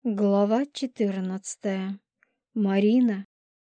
Глава 14. Марина.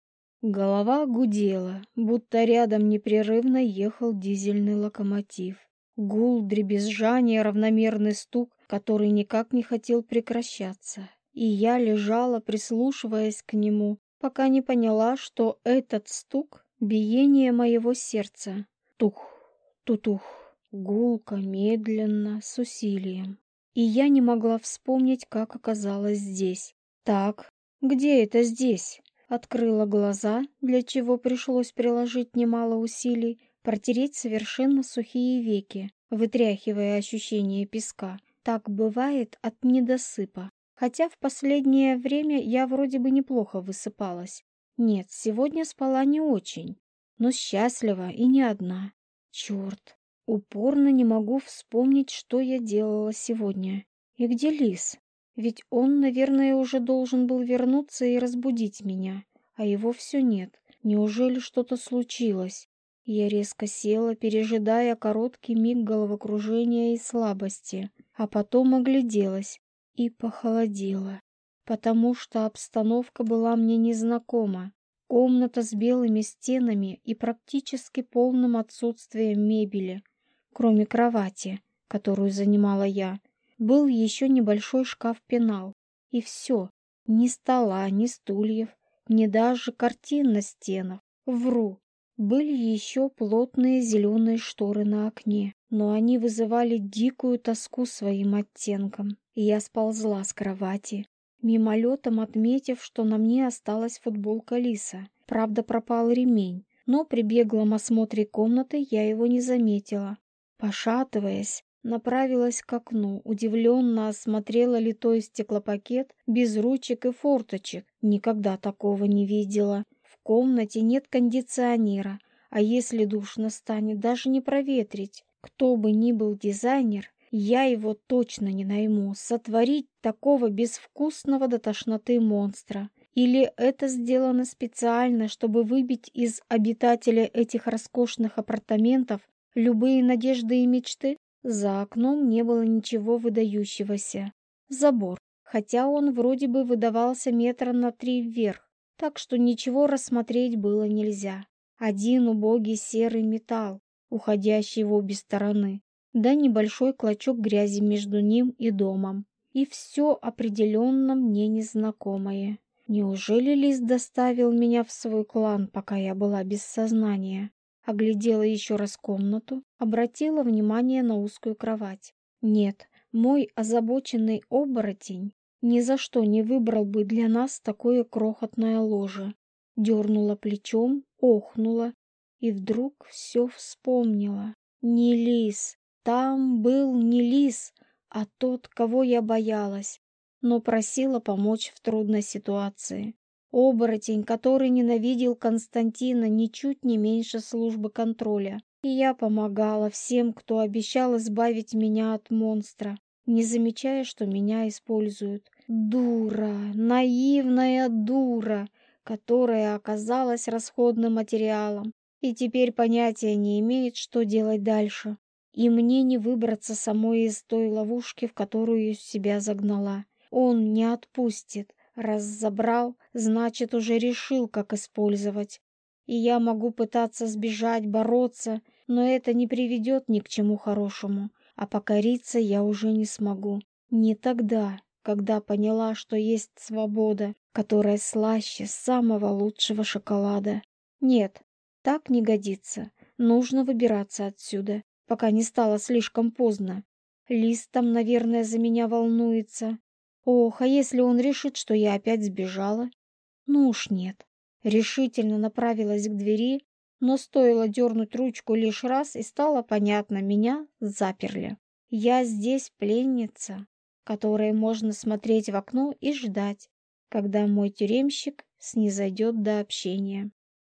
Голова гудела, будто рядом непрерывно ехал дизельный локомотив. Гул, дребезжание, равномерный стук, который никак не хотел прекращаться. И я лежала, прислушиваясь к нему, пока не поняла, что этот стук — биение моего сердца. Тух, тутух, гулко, медленно, с усилием. И я не могла вспомнить, как оказалась здесь. Так, где это здесь? Открыла глаза, для чего пришлось приложить немало усилий, протереть совершенно сухие веки, вытряхивая ощущение песка. Так бывает от недосыпа. Хотя в последнее время я вроде бы неплохо высыпалась. Нет, сегодня спала не очень, но счастлива и не одна. Черт, упорно не могу вспомнить, что я делала сегодня. И где Лис? Ведь он, наверное, уже должен был вернуться и разбудить меня, а его все нет. Неужели что-то случилось? Я резко села, пережидая короткий миг головокружения и слабости, а потом огляделась и похолодела, потому что обстановка была мне незнакома. Комната с белыми стенами и практически полным отсутствием мебели, кроме кровати, которую занимала я. Был еще небольшой шкаф-пенал. И все. Ни стола, ни стульев, ни даже картин на стенах. Вру. Были еще плотные зеленые шторы на окне, но они вызывали дикую тоску своим оттенком. И я сползла с кровати, мимолетом отметив, что на мне осталась футболка Лиса. Правда, пропал ремень, но при беглом осмотре комнаты я его не заметила. Пошатываясь, направилась к окну, удивленно осмотрела литой стеклопакет без ручек и форточек. Никогда такого не видела. В комнате нет кондиционера, а если душно станет, даже не проветрить. Кто бы ни был дизайнер, я его точно не найму. Сотворить такого безвкусного до тошноты монстра. Или это сделано специально, чтобы выбить из обитателя этих роскошных апартаментов любые надежды и мечты? За окном не было ничего выдающегося. Забор, хотя он вроде бы выдавался метра на 3 вверх, так что ничего рассмотреть было нельзя. Один убогий серый металл, уходящий в обе стороны, да небольшой клочок грязи между ним и домом. И все определенно мне незнакомое. Неужели Лис доставил меня в свой клан, пока я была без сознания? Оглядела еще раз комнату, обратила внимание на узкую кровать. Нет, мой озабоченный оборотень ни за что не выбрал бы для нас такое крохотное ложе. Дернула плечом, охнула и вдруг все вспомнила. Не Лис, там был не Лис, а тот, кого я боялась, но просила помочь в трудной ситуации. Оборотень, который ненавидел Константина ничуть не меньше службы контроля. И я помогала всем, кто обещал избавить меня от монстра, не замечая, что меня используют. Дура, наивная дура, которая оказалась расходным материалом и теперь понятия не имеет, что делать дальше. И мне не выбраться самой из той ловушки, в которую себя загнала. Он не отпустит. Раз забрал, значит, уже решил, как использовать. И я могу пытаться сбежать, бороться, но это не приведет ни к чему хорошему, а покориться я уже не смогу. Не тогда, когда поняла, что есть свобода, которая слаще самого лучшего шоколада. Нет, так не годится. Нужно выбираться отсюда, пока не стало слишком поздно. Лис там, наверное, за меня волнуется. Ох, а если он решит, что я опять сбежала? Ну уж нет. Решительно направилась к двери, но стоило дернуть ручку лишь раз, и стало понятно, меня заперли. Я здесь пленница, которой можно смотреть в окно и ждать, когда мой тюремщик снизойдет до общения.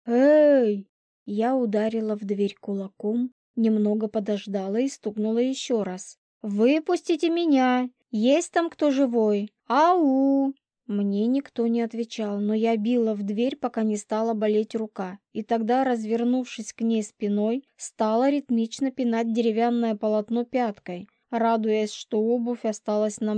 «Эй!» Я ударила в дверь кулаком, немного подождала и стукнула еще раз. «Выпустите меня! Есть там кто живой? Ау!» Мне никто не отвечал, но я била в дверь, пока не стала болеть рука, и тогда, развернувшись к ней спиной, стала ритмично пинать деревянное полотно пяткой, радуясь, что обувь осталась на мне.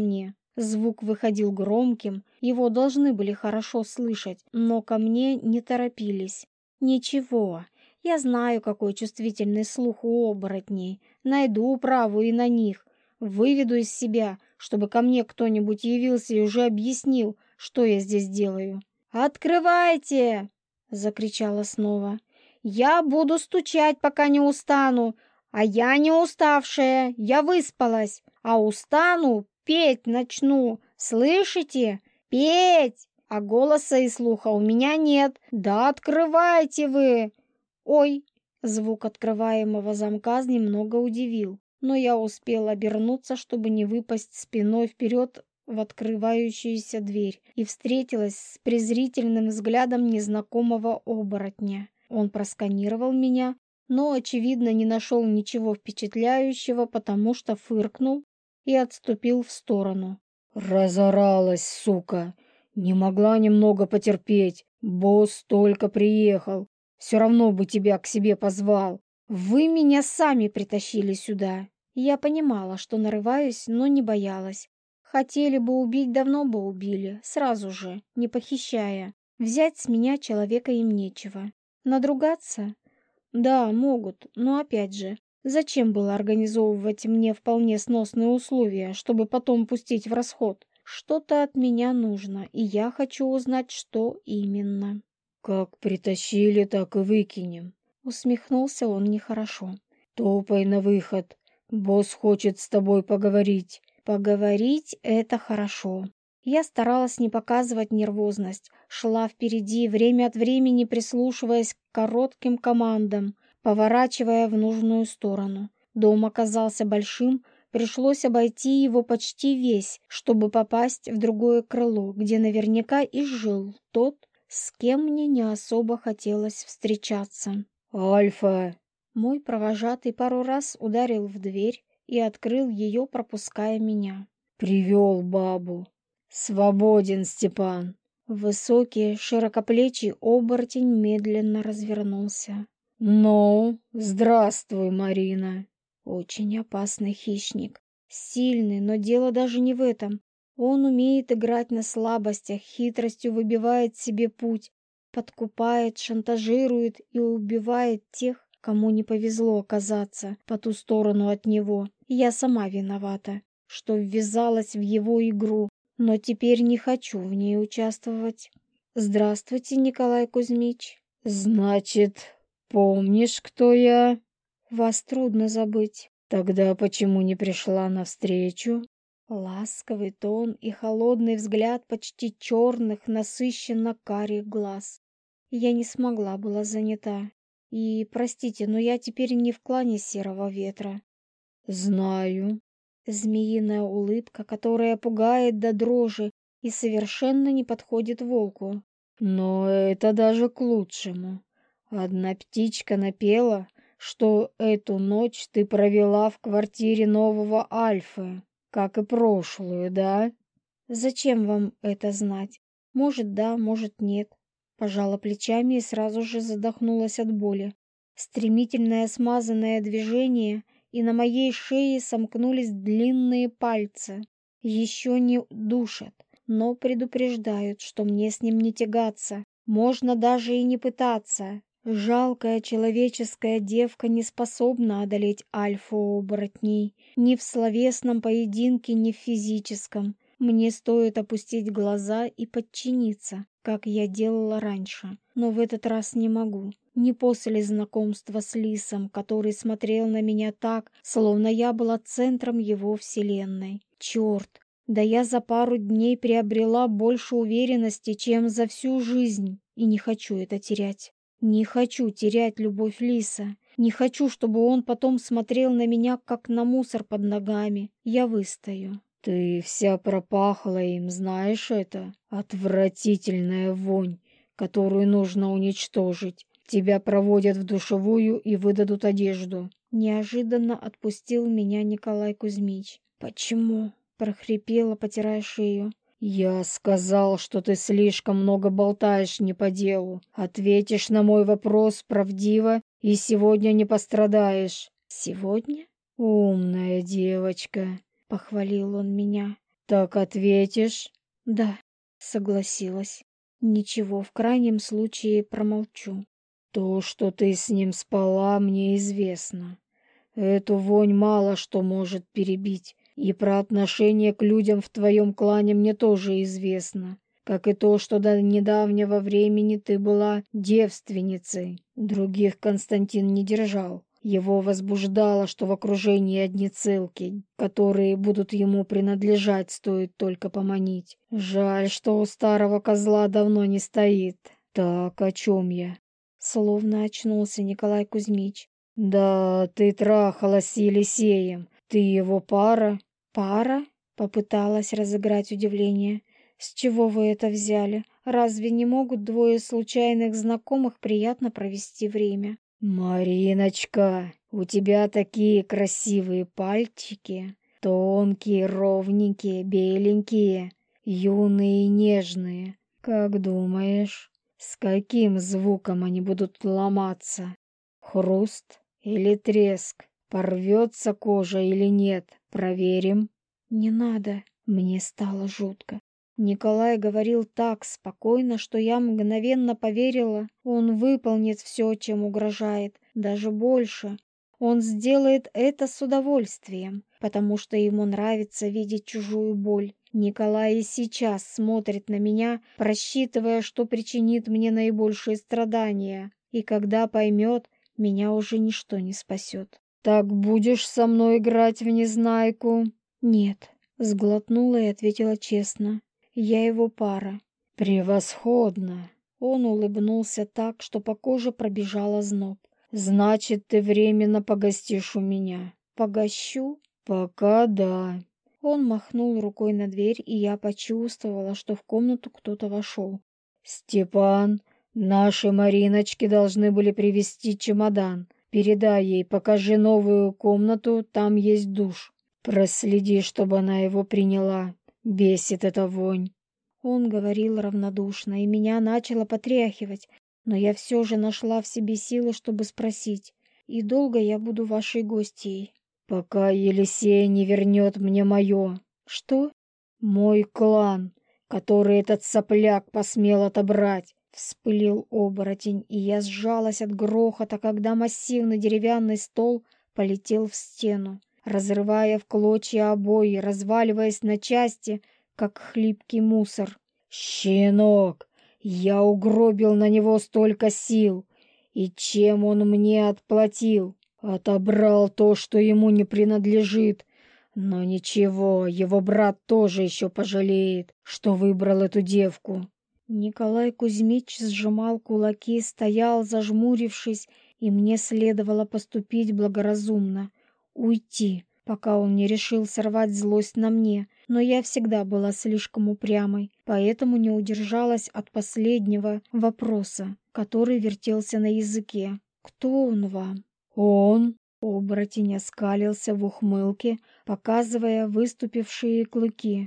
Звук выходил громким, его должны были хорошо слышать, но ко мне не торопились. Ничего, я знаю, какой чувствительный слух у оборотней. Найду управу и на них. Выведу из себя, чтобы ко мне кто-нибудь явился и уже объяснил, что я здесь делаю. «Открывайте!» — закричала снова. «Я буду стучать, пока не устану. А я не уставшая, я выспалась. А устану, петь начну. Слышите? Петь! А голоса и слуха у меня нет. Да открывайте вы!» «Ой!» — звук открываемого замка немного удивил, но я успела обернуться, чтобы не выпасть спиной вперед в открывающуюся дверь, и встретилась с презрительным взглядом незнакомого оборотня. Он просканировал меня, но, очевидно, не нашел ничего впечатляющего, потому что фыркнул и отступил в сторону. «Разоралась, сука! Не могла немного потерпеть. Босс только приехал. Все равно бы тебя к себе позвал». «Вы меня сами притащили сюда». Я понимала, что нарываюсь, но не боялась. Хотели бы убить, давно бы убили, сразу же, не похищая. Взять с меня человека им нечего. Надругаться? Да, могут, но опять же, зачем было организовывать мне вполне сносные условия, чтобы потом пустить в расход? Что-то от меня нужно, и я хочу узнать, что именно. «Как притащили, так и выкинем», — усмехнулся он нехорошо. «Топай на выход. Босс хочет с тобой поговорить». Поговорить — это хорошо. Я старалась не показывать нервозность, шла впереди, время от времени прислушиваясь к коротким командам, поворачивая в нужную сторону. Дом оказался большим, пришлось обойти его почти весь, чтобы попасть в другое крыло, где наверняка и жил тот, с кем мне не особо хотелось встречаться. «Альфа!» Мой провожатый пару раз ударил в дверь и открыл ее, пропуская меня. «Привел бабу. Свободен, Степан!» Высокий, широкоплечий оборотень медленно развернулся. «Ну, здравствуй, Марина!» Очень опасный хищник. Сильный, но дело даже не в этом. Он умеет играть на слабостях, хитростью выбивает себе путь, подкупает, шантажирует и убивает тех, кому не повезло оказаться по ту сторону от него. Я сама виновата, что ввязалась в его игру, но теперь не хочу в ней участвовать. Здравствуйте, Николай Кузьмич. «Значит, помнишь, кто я?» Вас трудно забыть. «Тогда почему не пришла навстречу?» Ласковый тон и холодный взгляд почти черных, насыщенно карих глаз. Я не смогла, была занята. И, простите, но я теперь не в клане Серого Ветра. «Знаю». Змеиная улыбка, которая пугает до дрожи и совершенно не подходит волку. «Но это даже к лучшему. Одна птичка напела, что эту ночь ты провела в квартире нового Альфы, как и прошлую, да?» Зачем вам это знать? Может, да, может, нет. Пожала плечами и сразу же задохнулась от боли. Стремительное смазанное движение, и на моей шее сомкнулись длинные пальцы. Еще не душат, но предупреждают, что мне с ним не тягаться. Можно даже и не пытаться. Жалкая человеческая девка не способна одолеть альфа-оборотней. Ни в словесном поединке, ни в физическом. Мне стоит опустить глаза и подчиниться, как я делала раньше. Но в этот раз не могу. Не после знакомства с Лисом, который смотрел на меня так, словно я была центром его вселенной. Черт! Да я за пару дней приобрела больше уверенности, чем за всю жизнь, и не хочу это терять. Не хочу терять любовь Лиса. Не хочу, чтобы он потом смотрел на меня, как на мусор под ногами. Я выстою. «Ты вся пропахла им, знаешь это? Отвратительная вонь, которую нужно уничтожить. Тебя проводят в душевую и выдадут одежду». Неожиданно отпустил меня Николай Кузьмич. «Почему?» — прохрипела, потирая шею. «Я сказал, что ты слишком много болтаешь не по делу. Ответишь на мой вопрос правдиво, и сегодня не пострадаешь». «Сегодня?» «Умная девочка», — похвалил он меня. Так ответишь? Да, согласилась. Ничего, в крайнем случае промолчу. То, что ты с ним спала, мне известно. Эту вонь мало что может перебить. И про отношение к людям в твоем клане мне тоже известно. Как и то, что до недавнего времени ты была девственницей. Других Константин не держал. Его возбуждало, что в окружении одни целки, которые будут ему принадлежать, стоит только поманить. Жаль, что у старого козла давно не стоит. Так, о чем я? Словно очнулся Николай Кузьмич. Да, ты трахалась с Елисеем. Ты его пара? Пара? Попыталась разыграть удивление. С чего вы это взяли? Разве не могут двое случайных знакомых приятно провести время? Мариночка, у тебя такие красивые пальчики. Тонкие, ровненькие, беленькие, юные и нежные. Как думаешь, с каким звуком они будут ломаться? Хруст или треск? Порвется кожа или нет? Проверим. Не надо. Мне стало жутко. Николай говорил так спокойно, что я мгновенно поверила. Он выполнит все, чем угрожает, даже больше. Он сделает это с удовольствием, потому что ему нравится видеть чужую боль. Николай и сейчас смотрит на меня, просчитывая, что причинит мне наибольшие страдания. И когда поймет, меня уже ничто не спасет. Так будешь со мной играть в незнайку? Нет, сглотнула и ответила честно. Я его пара. Превосходно. Он улыбнулся так, что по коже пробежал озноб. Значит, ты временно погостишь у меня. Погощу? Пока да. Он махнул рукой на дверь, и я почувствовала, что в комнату кто-то вошел. Степан, наши Мариночки должны были привезти чемодан. Передай ей, покажи новую комнату, там есть душ. Проследи, чтобы она его приняла. Бесит эта вонь. Он говорил равнодушно, и меня начало потряхивать, но я все же нашла в себе силы, чтобы спросить. И долго я буду вашей гостьей? Пока Елисей не вернет мне мое. Что? Мой клан, который этот сопляк посмел отобрать. Вспылил оборотень, и я сжалась от грохота, когда массивный деревянный стол полетел в стену, разрывая в клочья обои, разваливаясь на части, как хлипкий мусор. Щенок, я угробил на него столько сил. И чем он мне отплатил? Отобрал то, что ему не принадлежит. Но ничего, его брат тоже еще пожалеет, что выбрал эту девку. Николай Кузьмич сжимал кулаки, стоял, зажмурившись, и мне следовало поступить благоразумно, уйти, пока он не решил сорвать злость на мне, но я всегда была слишком упрямой, поэтому не удержалась от последнего вопроса, который вертелся на языке. «Кто он вам?» Он? Оборотень оскалился в ухмылке, показывая выступившие клыки.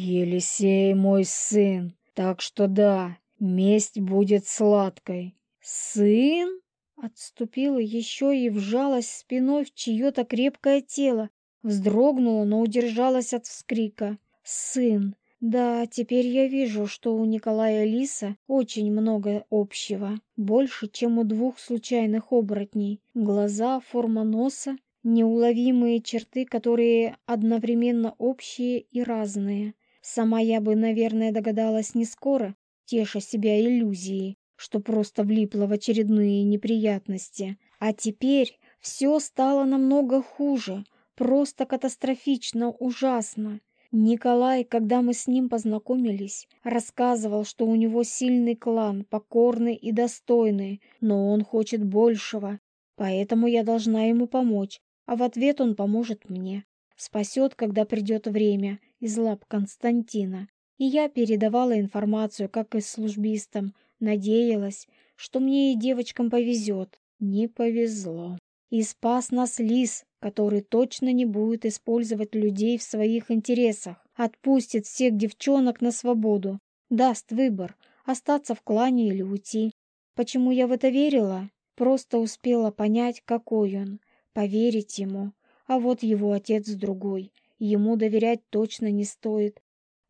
Елисей мой сын. Так что да, месть будет сладкой. «Сын?» Отступила еще и вжалась спиной в чье-то крепкое тело, вздрогнула, но удержалась от вскрика. «Сын!» Да, теперь я вижу, что у Николая Лиса очень много общего, больше, чем у двух случайных оборотней. Глаза, форма носа, неуловимые черты, которые одновременно общие и разные. Сама я бы, наверное, догадалась не скоро, теша себя иллюзией, что просто влипла в очередные неприятности. А теперь все стало намного хуже, просто катастрофично ужасно. Николай, когда мы с ним познакомились, рассказывал, что у него сильный клан, покорный и достойный, но он хочет большего, поэтому я должна ему помочь, а в ответ он поможет мне. Спасет, когда придет время, из лап Константина. И я передавала информацию, как и службистам, надеялась, что мне и девочкам повезет. Не повезло. И спас нас Лис, который точно не будет использовать людей в своих интересах, отпустит всех девчонок на свободу, даст выбор, остаться в клане или уйти. Почему я в это верила? Просто успела понять, какой он, поверить ему. А вот его отец другой, ему доверять точно не стоит.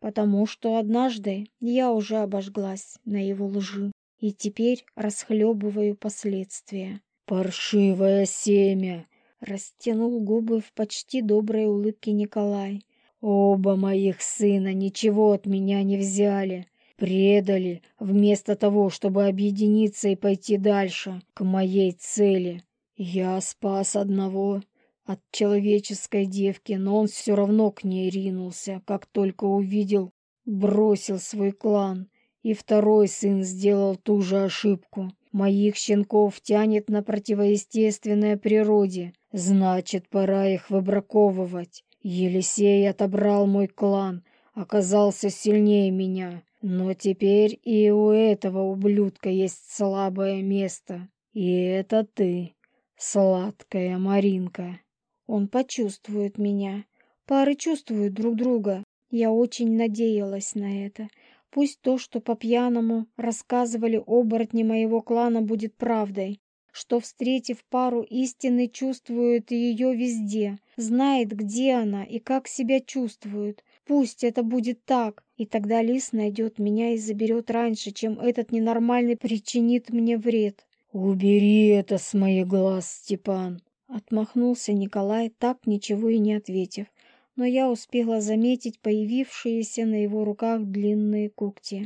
потому что однажды я уже обожглась на его лжи и теперь расхлебываю последствия. «Паршивое семя!» — растянул губы в почти доброй улыбке Николай. «Оба моих сына ничего от меня не взяли. Предали, вместо того, чтобы объединиться и пойти дальше, к моей цели. Я спас одного от человеческой девки, но он все равно к ней ринулся, как только увидел, бросил свой клан. И второй сын сделал ту же ошибку. Моих щенков тянет на противоестественной природе, значит, пора их выбраковывать. Елисей отобрал мой клан, оказался сильнее меня. Но теперь и у этого ублюдка есть слабое место. И это ты, сладкая Маринка. Он почувствует меня. Пары чувствуют друг друга. Я очень надеялась на это. Пусть то, что по-пьяному рассказывали оборотни моего клана, будет правдой. Что, встретив пару, истинный чувствует ее везде, знает, где она и как себя чувствует. Пусть это будет так, и тогда лис найдет меня и заберет раньше, чем этот ненормальный причинит мне вред. «Убери это с моих глаз, Степан!» Отмахнулся Николай, так ничего и не ответив, но я успела заметить появившиеся на его руках длинные когти.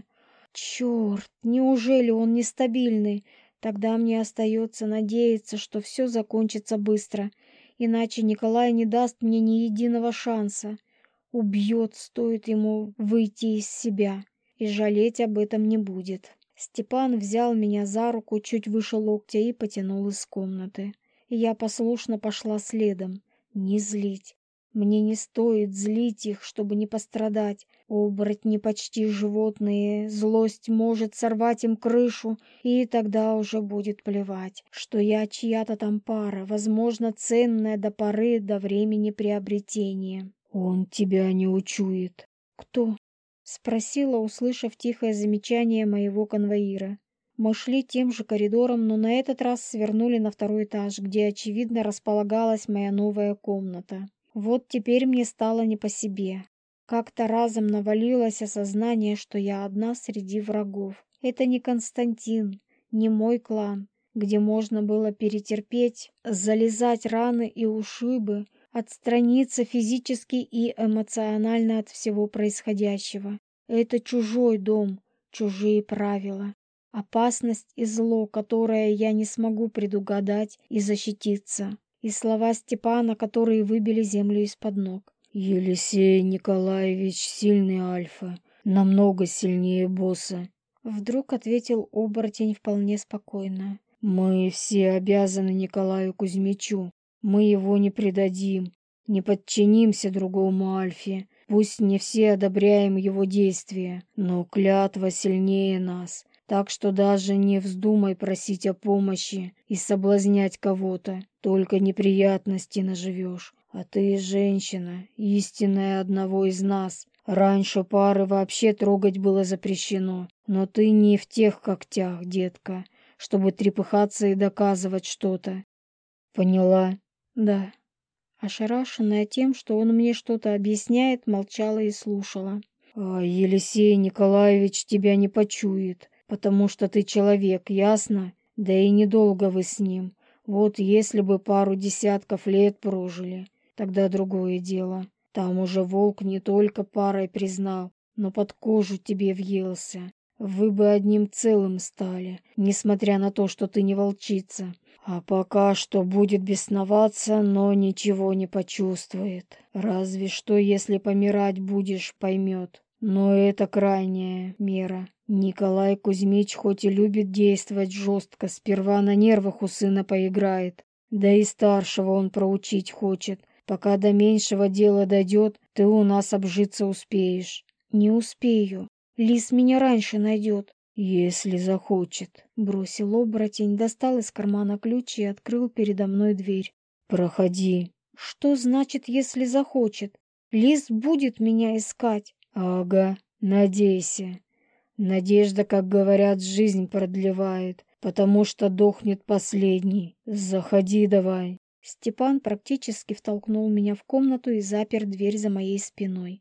Черт, неужели он нестабильный? Тогда мне остается надеяться, что все закончится быстро, иначе Николай не даст мне ни единого шанса. Убьет, стоит ему выйти из себя, и жалеть об этом не будет. Степан взял меня за руку чуть выше локтя и потянул из комнаты. И я послушно пошла следом. Не злить. Мне не стоит злить их, чтобы не пострадать. Оборотни почти животные. Злость может сорвать им крышу, и тогда уже будет плевать, что я чья-то там пара, возможно, ценная до поры до времени приобретения. «Он тебя не учует». «Кто?» — спросила, услышав тихое замечание моего конвоира. Мы шли тем же коридором, но на этот раз свернули на второй этаж, где, очевидно, располагалась моя новая комната. Вот теперь мне стало не по себе. Как-то разом навалилось осознание, что я одна среди врагов. Это не Константин, не мой клан, где можно было перетерпеть, залезать раны и ушибы, отстраниться физически и эмоционально от всего происходящего. Это чужой дом, чужие правила. Опасность и зло, которое я не смогу предугадать и защититься. И слова Степана, которые выбили землю из-под ног. «Елисей Николаевич сильный альфа, намного сильнее босса», — вдруг ответил оборотень вполне спокойно. «Мы все обязаны Николаю Кузьмичу. Мы его не предадим, не подчинимся другому альфе. Пусть не все одобряем его действия, но клятва сильнее нас. Так что даже не вздумай просить о помощи и соблазнять кого-то, только неприятности наживешь. А ты женщина, истинная одного из нас. Раньше пары вообще трогать было запрещено, но ты не в тех когтях, детка, чтобы трепыхаться и доказывать что-то. Поняла?» Да. Ошарашенная тем, что он мне что-то объясняет, молчала и слушала. «А Елисей Николаевич тебя не почует, потому что ты человек, ясно? Да и недолго вы с ним. Вот если бы пару десятков лет прожили, тогда другое дело. Там уже волк не только парой признал, но под кожу тебе въелся. Вы бы одним целым стали, несмотря на то, что ты не волчица. А пока что будет бесноваться, но ничего не почувствует. Разве что, если помирать будешь, поймет. Но это крайняя мера. Николай Кузьмич хоть и любит действовать жестко, сперва на нервах у сына поиграет. Да и старшего он проучить хочет. Пока до меньшего дела дойдет, ты у нас обжиться успеешь». «Не успею. Лис меня раньше найдет». «Если захочет», — бросил оборотень, достал из кармана ключ и открыл передо мной дверь. «Проходи». «Что значит, если захочет? Лис будет меня искать». «Ага, надейся. Надежда, как говорят, жизнь продлевает, потому что дохнет последний. Заходи давай». Степан практически втолкнул меня в комнату и запер дверь за моей спиной.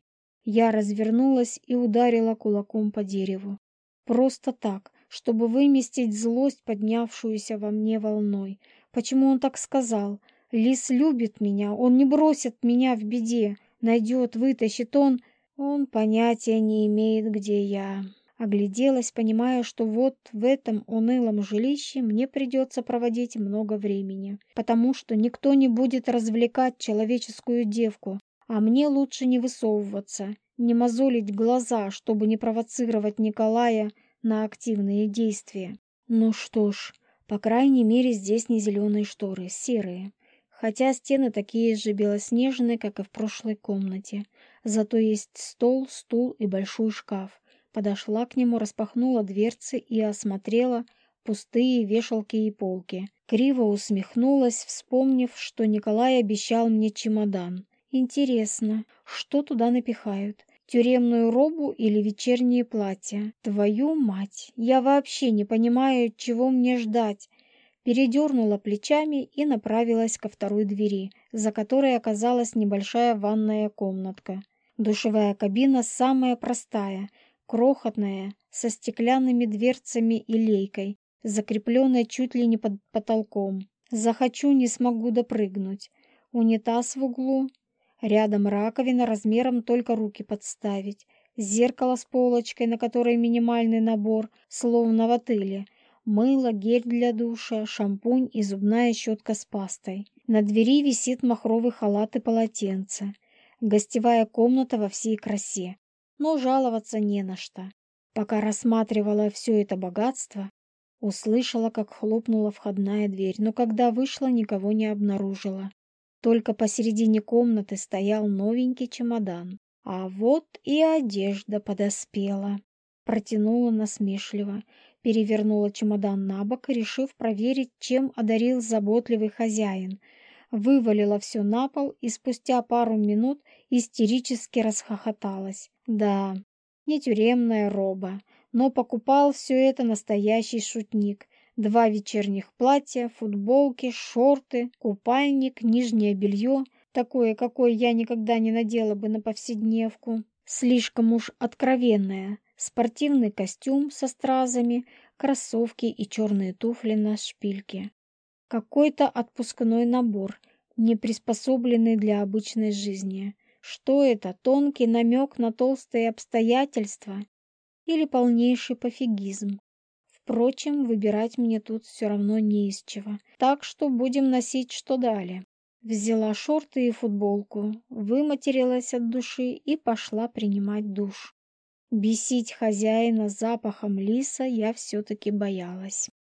Я развернулась и ударила кулаком по дереву. Просто так, чтобы выместить злость, поднявшуюся во мне волной. Почему он так сказал? Лис любит меня, он не бросит меня в беде, найдет, вытащит он. Он понятия не имеет, где я. Огляделась, понимая, что вот в этом унылом жилище мне придется проводить много времени, потому что никто не будет развлекать человеческую девку, а мне лучше не высовываться, не мозолить глаза, чтобы не провоцировать Николая на активные действия. Ну что ж, по крайней мере здесь не зеленые шторы, серые. Хотя стены такие же белоснежные, как и в прошлой комнате. Зато есть стол, стул и большой шкаф. Подошла к нему, распахнула дверцы и осмотрела пустые вешалки и полки. Криво усмехнулась, вспомнив, что Николай обещал мне чемодан. Интересно, что туда напихают? Тюремную робу или вечернее платье? Твою мать! Я вообще не понимаю, чего мне ждать. Передернула плечами и направилась ко второй двери, за которой оказалась небольшая ванная комнатка. Душевая кабина самая простая, крохотная, со стеклянными дверцами и лейкой, закрепленная чуть ли не под потолком. Захочу, не смогу допрыгнуть. Унитаз в углу. Рядом раковина размером только руки подставить. Зеркало с полочкой, на которой минимальный набор, словно в отеле. Мыло, гель для душа, шампунь и зубная щетка с пастой. На двери висит махровый халат и полотенце. Гостевая комната во всей красе. Но жаловаться не на что. Пока рассматривала все это богатство, услышала, как хлопнула входная дверь, но когда вышла, никого не обнаружила. Только посередине комнаты стоял новенький чемодан. А вот и одежда подоспела. Протянула насмешливо, перевернула чемодан на бок, решив проверить, чем одарил заботливый хозяин. Вывалила все на пол и спустя пару минут истерически расхохоталась. Да, не тюремная роба, но покупал все это настоящий шутник. 2 вечерних платья, футболки, шорты, купальник, нижнее белье, такое, какое я никогда не надела бы на повседневку. Слишком уж откровенное. Спортивный костюм со стразами, кроссовки и черные туфли на шпильке. Какой-то отпускной набор, не приспособленный для обычной жизни. Что это, тонкий намек на толстые обстоятельства или полнейший пофигизм? Впрочем, выбирать мне тут все равно не из чего, так что будем носить, что дали. Взяла шорты и футболку, выматерилась от души и пошла принимать душ. Бесить хозяина запахом лиса я все-таки боялась.